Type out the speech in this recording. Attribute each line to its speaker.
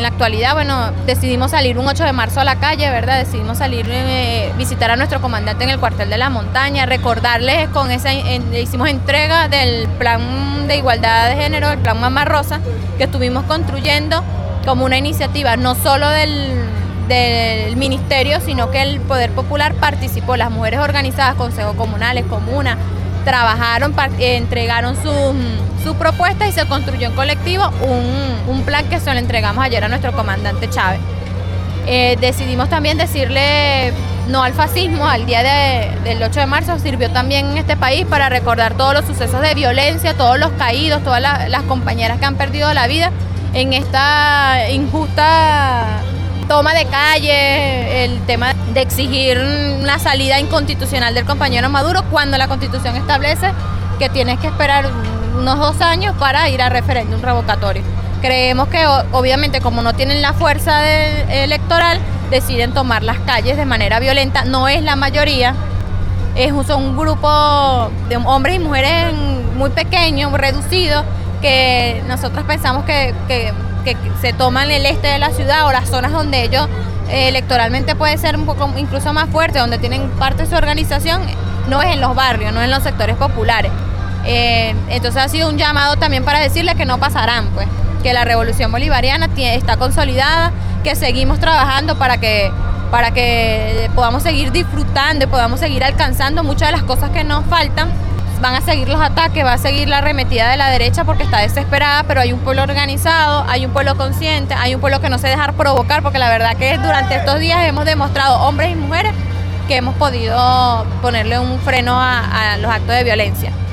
Speaker 1: la actualidad, bueno, decidimos salir un 8 de marzo a la calle, ¿verdad? Decidimos salir, visitar a nuestro comandante en el cuartel de la montaña, recordarles hicimos entrega del plan de igualdad de género, el plan Mamá Rosa, que estuvimos construyendo como una iniciativa no solo del ministerio, sino que el Poder Popular participó, las mujeres organizadas, consejos comunales, comunas, trabajaron, entregaron su propuesta y se construyó en colectivo un plan que se lo entregamos ayer a nuestro comandante Chávez. Decidimos también decirle no al fascismo. Al día del 8 de marzo sirvió también en este país para recordar todos los sucesos de violencia, todos los caídos, todas las compañeras que han perdido la vida en esta injusta toma de calle, el tema de exigir una salida inconstitucional del compañero Maduro cuando la Constitución establece que tienes que esperar unos 2 años para ir a referéndum revocatorio. Creemos que obviamente como no tienen la fuerza electoral, deciden tomar las calles de manera violenta. No es la mayoría, son un grupo de hombres y mujeres muy pequeños, reducidos, que nosotros pensamos que se toman el este de la ciudad o las zonas donde ellos electoralmente puede ser un poco incluso más fuerte, donde tienen parte de su organización, no es en los barrios, no es en los sectores populares. Entonces ha sido un llamado también para decirles que no pasarán, pues, que la revolución bolivariana está consolidada, que seguimos trabajando para que podamos seguir disfrutando y podamos seguir alcanzando muchas de las cosas que nos faltan. Van a seguir los ataques, va a seguir la arremetida de la derecha porque está desesperada, pero hay un pueblo organizado, hay un pueblo consciente, hay un pueblo que no se deja provocar, porque la verdad que durante estos días hemos demostrado, hombres y mujeres, que hemos podido ponerle un freno a los actos de violencia.